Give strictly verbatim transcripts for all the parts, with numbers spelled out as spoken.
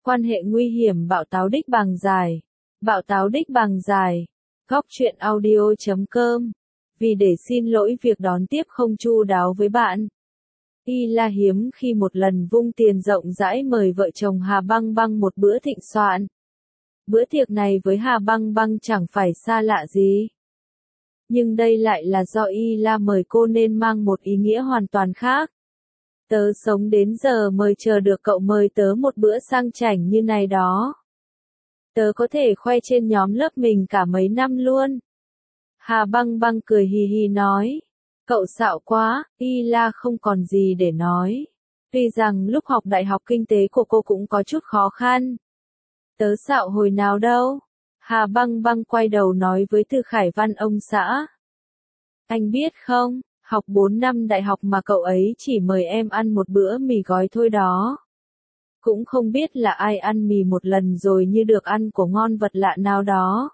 Quan hệ nguy hiểm bạo táo đích bằng dài. Bạo táo đích bằng dài. Góc truyện audio chấm com. Vì để xin lỗi việc đón tiếp không chu đáo với bạn. Y La hiếm khi một lần vung tiền rộng rãi mời vợ chồng Hà Băng Băng một bữa thịnh soạn. Bữa tiệc này với Hà Băng Băng chẳng phải xa lạ gì. Nhưng đây lại là do Y La mời cô nên mang một ý nghĩa hoàn toàn khác. Tớ sống đến giờ mới chờ được cậu mời tớ một bữa sang chảnh như này đó. Tớ có thể khoe trên nhóm lớp mình cả mấy năm luôn. Hà Băng Băng cười hì hì nói. Cậu xạo quá, Y La không còn gì để nói. Tuy rằng lúc học đại học kinh tế của cô cũng có chút khó khăn. Tớ xạo hồi nào đâu. Hà Băng Băng quay đầu nói với Từ Khải Văn ông xã. Anh biết không, học bốn năm đại học mà cậu ấy chỉ mời em ăn một bữa mì gói thôi đó. Cũng không biết là ai ăn mì một lần rồi như được ăn của ngon vật lạ nào đó.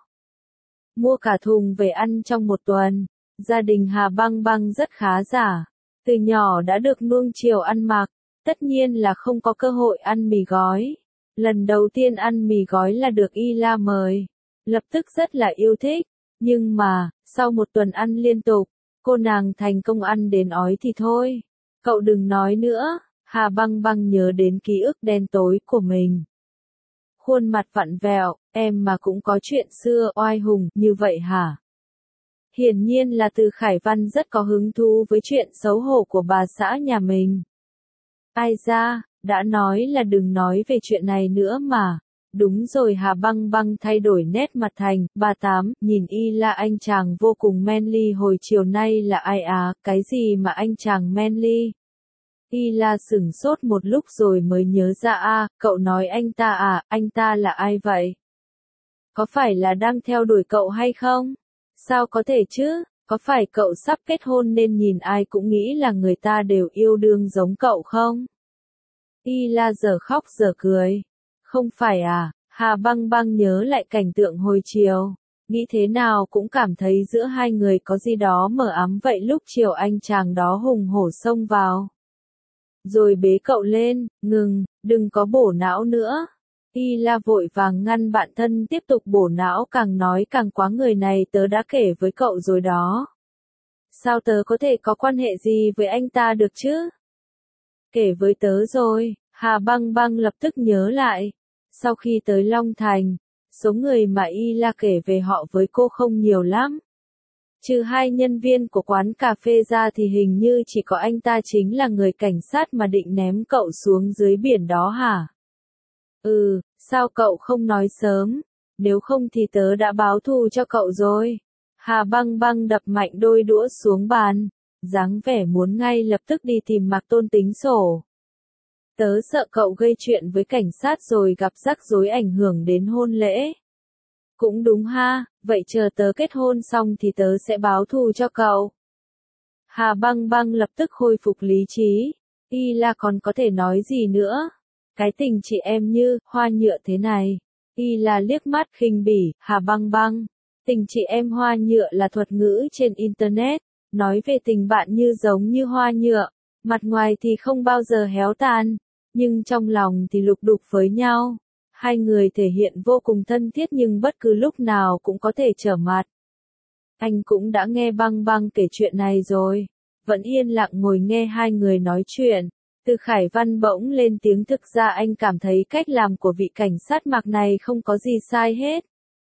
Mua cả thùng về ăn trong một tuần. Gia đình Hà Băng Băng rất khá giả. Từ nhỏ đã được nuông chiều ăn mặc. Tất nhiên là không có cơ hội ăn mì gói. Lần đầu tiên ăn mì gói là được Y La mời. Lập tức rất là yêu thích. Nhưng mà, sau một tuần ăn liên tục, cô nàng thành công ăn đến ói thì thôi. Cậu đừng nói nữa. Hà Băng Băng nhớ đến ký ức đen tối của mình. Khuôn mặt vặn vẹo, em mà cũng có chuyện xưa oai hùng như vậy hả? Hiển nhiên là Từ Khải Văn rất có hứng thú với chuyện xấu hổ của bà xã nhà mình. Ai da, đã nói là đừng nói về chuyện này nữa mà. Đúng rồi. Hà Băng Băng thay đổi nét mặt thành, bà Tám, nhìn Y La anh chàng vô cùng manly hồi chiều nay là ai à, cái gì mà anh chàng manly? Y La sửng sốt một lúc rồi mới nhớ ra a, cậu nói anh ta à, anh ta là ai vậy? Có phải là đang theo đuổi cậu hay không? Sao có thể chứ, có phải cậu sắp kết hôn nên nhìn ai cũng nghĩ là người ta đều yêu đương giống cậu không? Y La giờ khóc giờ cười. Không phải à, Hà Băng Băng nhớ lại cảnh tượng hồi chiều. Nghĩ thế nào cũng cảm thấy giữa hai người có gì đó mờ ám vậy lúc chiều anh chàng đó hùng hổ xông vào. Rồi bế cậu lên, ngừng, đừng có bổ não nữa. Y La vội vàng ngăn bạn thân tiếp tục bổ não càng nói càng quá người này tớ đã kể với cậu rồi đó. Sao tớ có thể có quan hệ gì với anh ta được chứ? Kể với tớ rồi, Hà Băng Băng lập tức nhớ lại. Sau khi tới Long Thành, số người mà Y La kể về họ với cô không nhiều lắm. Trừ hai nhân viên của quán cà phê ra thì hình như chỉ có anh ta chính là người cảnh sát mà định ném cậu xuống dưới biển đó hả? Ừ, sao cậu không nói sớm? Nếu không thì tớ đã báo thù cho cậu rồi. Hà Băng Băng đập mạnh đôi đũa xuống bàn, dáng vẻ muốn ngay lập tức đi tìm Mạc Tôn tính sổ. Tớ sợ cậu gây chuyện với cảnh sát rồi gặp rắc rối ảnh hưởng đến hôn lễ. Cũng đúng ha, vậy chờ tớ kết hôn xong thì tớ sẽ báo thù cho cậu. Hà Băng Băng lập tức khôi phục lý trí. Y La còn có thể nói gì nữa? Cái tình chị em như hoa nhựa thế này. Y La liếc mắt khinh bỉ. Hà Băng Băng, tình chị em hoa nhựa là thuật ngữ trên internet, nói về tình bạn như giống như hoa nhựa, mặt ngoài thì không bao giờ héo tàn, nhưng trong lòng thì lục đục với nhau. Hai người thể hiện vô cùng thân thiết nhưng bất cứ lúc nào cũng có thể trở mặt. Anh cũng đã nghe Băng Băng kể chuyện này rồi, vẫn yên lặng ngồi nghe hai người nói chuyện. Từ Khải Văn bỗng lên tiếng, thực ra anh cảm thấy cách làm của vị cảnh sát Mạc này không có gì sai hết.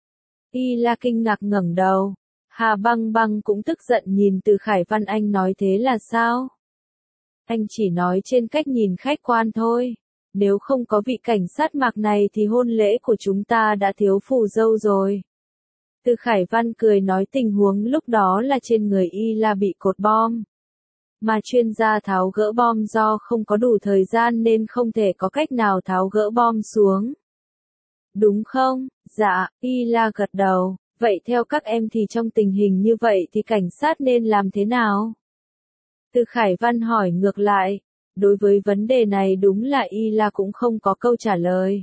Y La kinh ngạc ngẩng đầu. Hà Băng Băng cũng tức giận nhìn Từ Khải Văn, anh nói thế là sao? Anh chỉ nói trên cách nhìn khách quan thôi. Nếu không có vị cảnh sát Mạc này thì hôn lễ của chúng ta đã thiếu phù dâu rồi. Từ Khải Văn cười nói tình huống lúc đó là trên người Y La bị cột bom. Mà chuyên gia tháo gỡ bom do không có đủ thời gian nên không thể có cách nào tháo gỡ bom xuống. Đúng không? Dạ, Y La gật đầu. Vậy theo các em thì trong tình hình như vậy thì cảnh sát nên làm thế nào? Từ Khải Văn hỏi ngược lại. Đối với vấn đề này đúng là Y La cũng không có câu trả lời.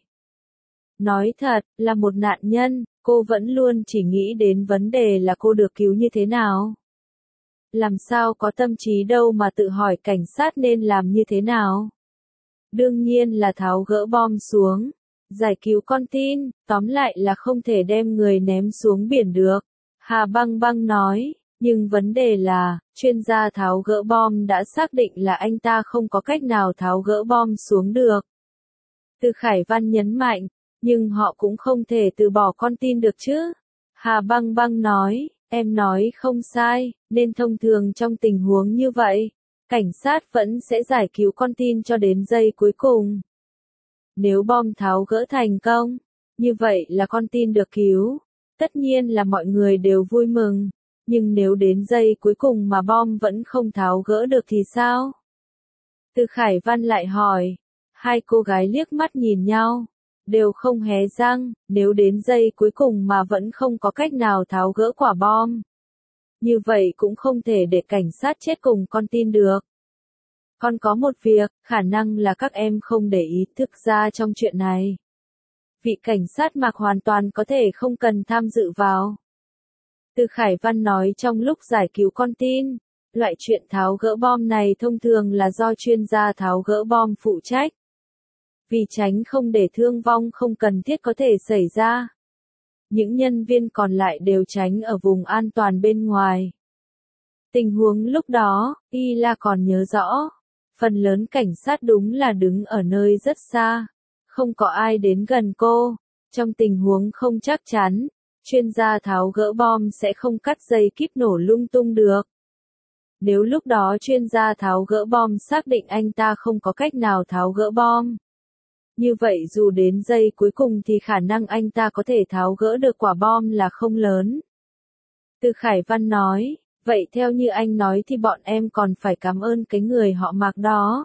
Nói thật, là một nạn nhân, cô vẫn luôn chỉ nghĩ đến vấn đề là cô được cứu như thế nào. Làm sao có tâm trí đâu mà tự hỏi cảnh sát nên làm như thế nào. Đương nhiên là tháo gỡ bom xuống. Giải cứu con tin, tóm lại là không thể đem người ném xuống biển được. Hà Băng Băng nói, nhưng vấn đề là, chuyên gia tháo gỡ bom đã xác định là anh ta không có cách nào tháo gỡ bom xuống được. Từ Khải Văn nhấn mạnh, nhưng họ cũng không thể từ bỏ con tin được chứ. Hà Băng Băng nói, em nói không sai, nên thông thường trong tình huống như vậy, cảnh sát vẫn sẽ giải cứu con tin cho đến giây cuối cùng. Nếu bom tháo gỡ thành công, như vậy là con tin được cứu. Tất nhiên là mọi người đều vui mừng, nhưng nếu đến giây cuối cùng mà bom vẫn không tháo gỡ được thì sao? Từ Khải Văn lại hỏi, hai cô gái liếc mắt nhìn nhau, đều không hé răng, nếu đến giây cuối cùng mà vẫn không có cách nào tháo gỡ quả bom. Như vậy cũng không thể để cảnh sát chết cùng con tin được. Còn có một việc, khả năng là các em không để ý thức ra trong chuyện này. Vị cảnh sát Mạc hoàn toàn có thể không cần tham dự vào. Từ Khải Văn nói trong lúc giải cứu con tin, loại chuyện tháo gỡ bom này thông thường là do chuyên gia tháo gỡ bom phụ trách. Vì tránh không để thương vong không cần thiết có thể xảy ra. Những nhân viên còn lại đều tránh ở vùng an toàn bên ngoài. Tình huống lúc đó, Y La còn nhớ rõ. Phần lớn cảnh sát đúng là đứng ở nơi rất xa. Không có ai đến gần cô. Trong tình huống không chắc chắn, chuyên gia tháo gỡ bom sẽ không cắt dây kíp nổ lung tung được. Nếu lúc đó chuyên gia tháo gỡ bom xác định anh ta không có cách nào tháo gỡ bom. Như vậy dù đến giây cuối cùng thì khả năng anh ta có thể tháo gỡ được quả bom là không lớn. Từ Khải Văn nói, vậy theo như anh nói thì bọn em còn phải cảm ơn cái người họ Mạc đó.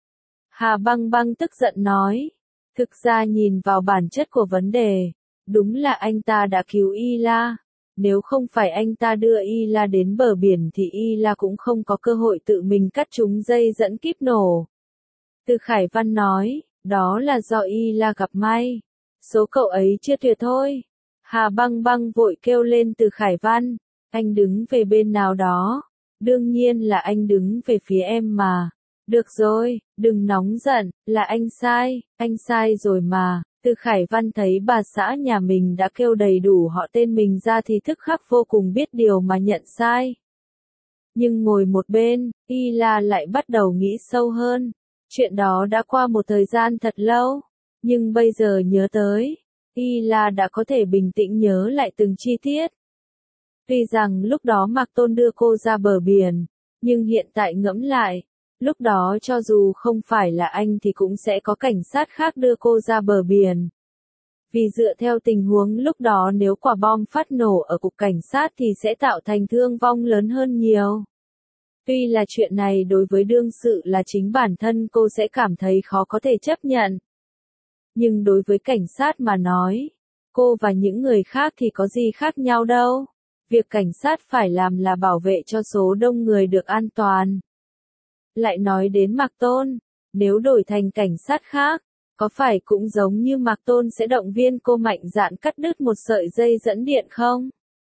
Hà Băng Băng tức giận nói, thực ra nhìn vào bản chất của vấn đề, đúng là anh ta đã cứu Y La. Nếu không phải anh ta đưa Y La đến bờ biển thì Y La cũng không có cơ hội tự mình cắt trúng dây dẫn kíp nổ. Từ Khải Văn nói, đó là do Y La gặp may. Số cậu ấy chưa tuyệt thôi. Hà Băng Băng vội kêu lên Từ Khải Văn, anh đứng về bên nào đó. Đương nhiên là anh đứng về phía em mà. Được rồi, đừng nóng giận, là anh sai, anh sai rồi mà. Từ Khải Văn thấy bà xã nhà mình đã kêu đầy đủ họ tên mình ra thì tức khắc vô cùng biết điều mà nhận sai. Nhưng ngồi một bên, Y La lại bắt đầu nghĩ sâu hơn. Chuyện đó đã qua một thời gian thật lâu, nhưng bây giờ nhớ tới, Y La đã có thể bình tĩnh nhớ lại từng chi tiết. Tuy rằng lúc đó Mạc Tôn đưa cô ra bờ biển, nhưng hiện tại ngẫm lại, lúc đó cho dù không phải là anh thì cũng sẽ có cảnh sát khác đưa cô ra bờ biển. Vì dựa theo tình huống lúc đó nếu quả bom phát nổ ở cục cảnh sát thì sẽ tạo thành thương vong lớn hơn nhiều. Tuy là chuyện này đối với đương sự là chính bản thân cô sẽ cảm thấy khó có thể chấp nhận. Nhưng đối với cảnh sát mà nói, cô và những người khác thì có gì khác nhau đâu. Việc cảnh sát phải làm là bảo vệ cho số đông người được an toàn. Lại nói đến Mạc Tôn, nếu đổi thành cảnh sát khác, có phải cũng giống như Mạc Tôn sẽ động viên cô mạnh dạn cắt đứt một sợi dây dẫn điện không?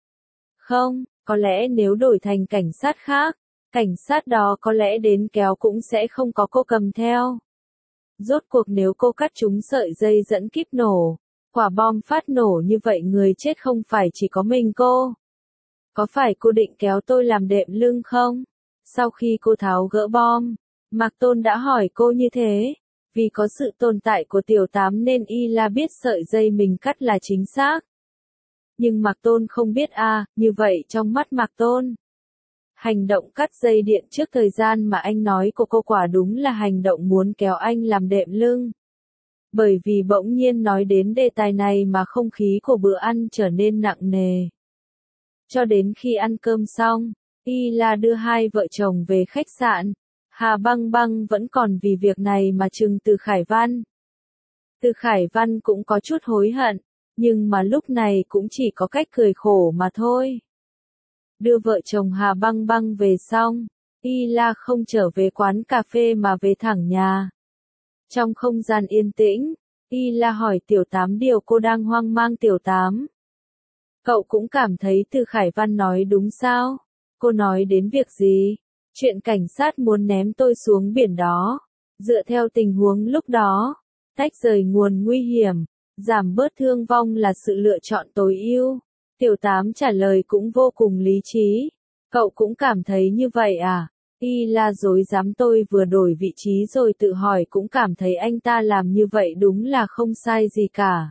Không, có lẽ nếu đổi thành cảnh sát khác, cảnh sát đó có lẽ đến kéo cũng sẽ không có cô cầm theo. Rốt cuộc nếu cô cắt trúng sợi dây dẫn kíp nổ, quả bom phát nổ như vậy người chết không phải chỉ có mình cô. Có phải cô định kéo tôi làm đệm lưng không? Sau khi cô tháo gỡ bom, Mạc Tôn đã hỏi cô như thế. Vì có sự tồn tại của tiểu tám nên Y La biết sợi dây mình cắt là chính xác. Nhưng Mạc Tôn không biết à, như vậy trong mắt Mạc Tôn. Hành động cắt dây điện trước thời gian mà anh nói của cô quả đúng là hành động muốn kéo anh làm đệm lưng. Bởi vì bỗng nhiên nói đến đề tài này mà không khí của bữa ăn trở nên nặng nề. Cho đến khi ăn cơm xong, Y La đưa hai vợ chồng về khách sạn. Hà Băng Băng vẫn còn vì việc này mà trừng Từ Khải Văn. Từ Khải Văn cũng có chút hối hận, nhưng mà lúc này cũng chỉ có cách cười khổ mà thôi. Đưa vợ chồng Hà Băng Băng về xong, Y La không trở về quán cà phê mà về thẳng nhà. Trong không gian yên tĩnh, Y La hỏi Tiểu Tám điều cô đang hoang mang. Tiểu Tám, cậu cũng cảm thấy Từ Khải Văn nói đúng sao? Cô nói đến việc gì? Chuyện cảnh sát muốn ném tôi xuống biển đó. Dựa theo tình huống lúc đó, tách rời nguồn nguy hiểm, Giảm bớt thương vong là sự lựa chọn tối ưu. Tiểu tám trả lời cũng vô cùng lý trí. Cậu cũng cảm thấy như vậy à? Y la dối dám tôi vừa đổi vị trí rồi tự hỏi cũng cảm thấy anh ta làm như vậy đúng là không sai gì cả.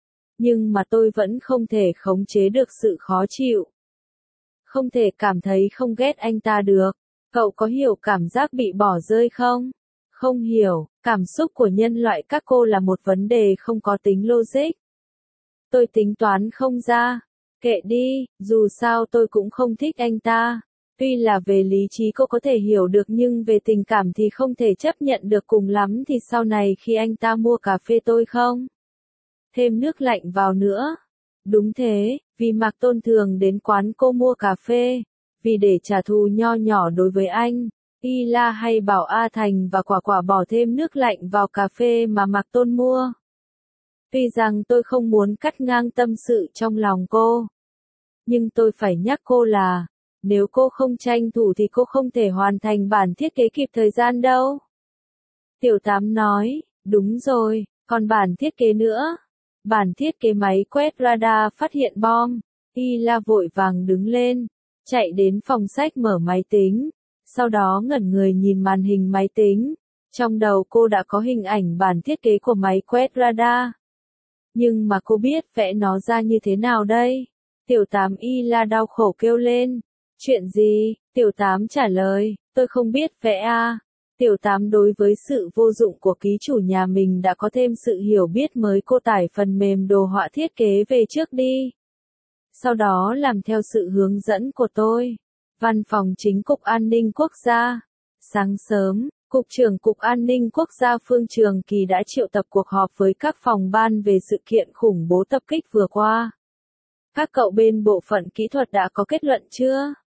Nhưng mà tôi vẫn không thể khống chế được sự khó chịu. Không thể cảm thấy không ghét anh ta được. Cậu có hiểu cảm giác bị bỏ rơi không? Không hiểu, cảm xúc của nhân loại các cô là một vấn đề không có tính logic. Tôi tính toán không ra. Kệ đi, dù sao tôi cũng không thích anh ta. Tuy là về lý trí cô có thể hiểu được nhưng về tình cảm thì không thể chấp nhận được, cùng lắm thì sau này khi anh ta mua cà phê tôi không thêm nước lạnh vào nữa. Đúng thế, vì Mạc Tôn thường đến quán cô mua cà phê. Vì để trả thù nho nhỏ đối với anh, Y La hay bảo A Thành và Quả Quả bỏ thêm nước lạnh vào cà phê mà Mạc Tôn mua. Tuy rằng tôi không muốn cắt ngang tâm sự trong lòng cô, nhưng tôi phải nhắc cô là, nếu cô không tranh thủ thì cô không thể hoàn thành bản thiết kế kịp thời gian đâu. Tiểu tám nói, đúng rồi, còn bản thiết kế nữa. Bản thiết kế máy quét radar phát hiện bom. Y La vội vàng đứng lên, chạy đến phòng sách mở máy tính, sau đó ngẩn người nhìn màn hình máy tính. Trong đầu cô đã có hình ảnh bản thiết kế của máy quét radar. Nhưng mà cô biết vẽ nó ra như thế nào đây? Tiểu tám Y La đau khổ kêu lên. Chuyện gì? Tiểu tám trả lời, tôi không biết vẽ à. Tiểu tám đối với sự vô dụng của ký chủ nhà mình đã có thêm sự hiểu biết mới, cô tải phần mềm đồ họa thiết kế về trước đi. Sau đó làm theo sự hướng dẫn của tôi. Văn phòng chính Cục An ninh Quốc gia. Sáng sớm, Cục trưởng Cục An ninh Quốc gia Phương Trường Kỳ đã triệu tập cuộc họp với các phòng ban về sự kiện khủng bố tập kích vừa qua. Các cậu bên bộ phận kỹ thuật đã có kết luận chưa?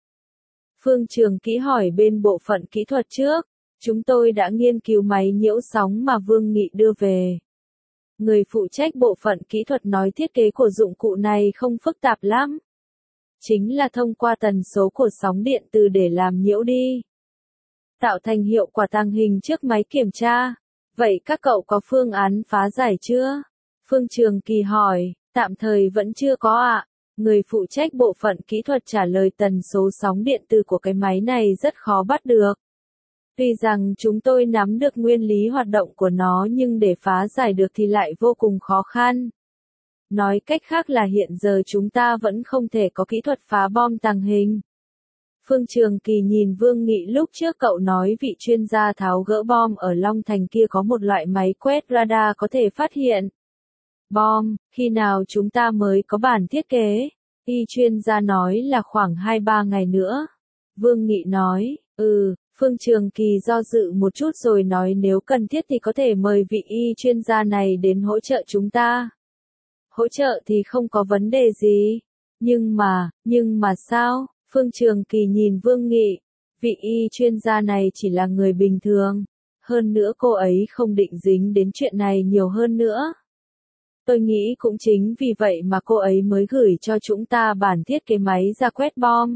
Phương Trường Kỳ hỏi bên bộ phận kỹ thuật trước. Chúng tôi đã nghiên cứu máy nhiễu sóng mà Vương Nghị đưa về. Người phụ trách bộ phận kỹ thuật nói thiết kế của dụng cụ này không phức tạp lắm. Chính là thông qua tần số của sóng điện từ để làm nhiễu đi, tạo thành hiệu quả tàng hình trước máy kiểm tra. Vậy các cậu có phương án phá giải chưa? Phương Trường Kỳ hỏi, tạm thời vẫn chưa có ạ. Người phụ trách bộ phận kỹ thuật trả lời, tần số sóng điện từ của cái máy này rất khó bắt được. Tuy rằng chúng tôi nắm được nguyên lý hoạt động của nó nhưng để phá giải được thì lại vô cùng khó khăn. Nói cách khác là hiện giờ chúng ta vẫn không thể có kỹ thuật phá bom tàng hình. Phương Trường Kỳ nhìn Vương Nghị, lúc trước cậu nói vị chuyên gia tháo gỡ bom ở Long Thành kia có một loại máy quét radar có thể phát hiện bom, khi nào chúng ta mới có bản thiết kế? Y chuyên gia nói là khoảng hai ba ngày nữa. Vương Nghị nói, ừ. Phương Trường Kỳ do dự một chút rồi nói nếu cần thiết thì có thể mời vị y chuyên gia này đến hỗ trợ chúng ta. Hỗ trợ thì không có vấn đề gì. Nhưng mà, nhưng mà sao? Phương Trường Kỳ nhìn Vương Nghị. Vị y chuyên gia này chỉ là người bình thường. Hơn nữa cô ấy không định dính đến chuyện này nhiều hơn nữa. Tôi nghĩ cũng chính vì vậy mà cô ấy mới gửi cho chúng ta bản thiết kế máy ra quét bom.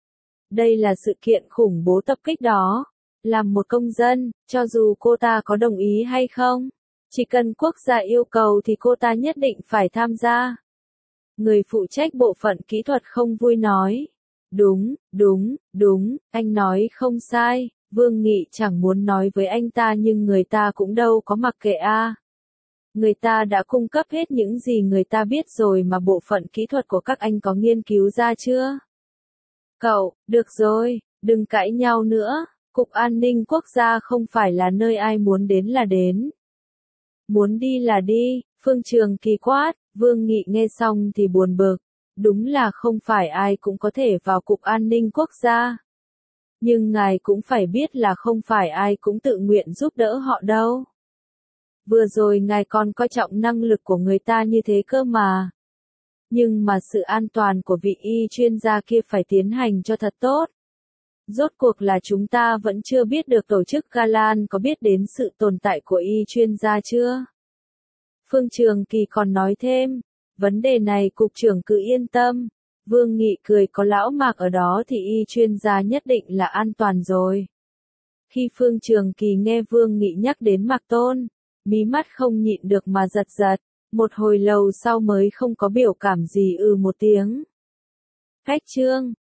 Đây là sự kiện khủng bố tập kích đó. Làm một công dân, cho dù cô ta có đồng ý hay không, chỉ cần quốc gia yêu cầu thì cô ta nhất định phải tham gia. Người phụ trách bộ phận kỹ thuật không vui nói. Đúng, đúng, đúng, anh nói không sai. Vương Nghị chẳng muốn nói với anh ta nhưng người ta cũng đâu có mặc kệ a. À. Người ta đã cung cấp hết những gì người ta biết rồi mà bộ phận kỹ thuật của các anh có nghiên cứu ra chưa? Cậu, được rồi, đừng cãi nhau nữa. Cục An ninh Quốc gia không phải là nơi ai muốn đến là đến. Muốn đi là đi, Phương Trường Kỳ quát. Vương Nghị nghe xong thì buồn bực. Đúng là không phải ai cũng có thể vào Cục An ninh Quốc gia. Nhưng ngài cũng phải biết là không phải ai cũng tự nguyện giúp đỡ họ đâu. Vừa rồi ngài còn coi trọng năng lực của người ta như thế cơ mà. Nhưng mà sự an toàn của vị y chuyên gia kia phải tiến hành cho thật tốt. Rốt cuộc là chúng ta vẫn chưa biết được tổ chức Galan có biết đến sự tồn tại của y chuyên gia chưa? Phương Trường Kỳ còn nói thêm, vấn đề này cục trưởng cứ yên tâm. Vương Nghị cười, có lão Mạc ở đó thì y chuyên gia nhất định là an toàn rồi. Khi Phương Trường Kỳ nghe Vương Nghị nhắc đến Mạc Tôn, mí mắt không nhịn được mà giật giật. Một hồi lâu sau mới không có biểu cảm gì ừ một tiếng. Khách trương,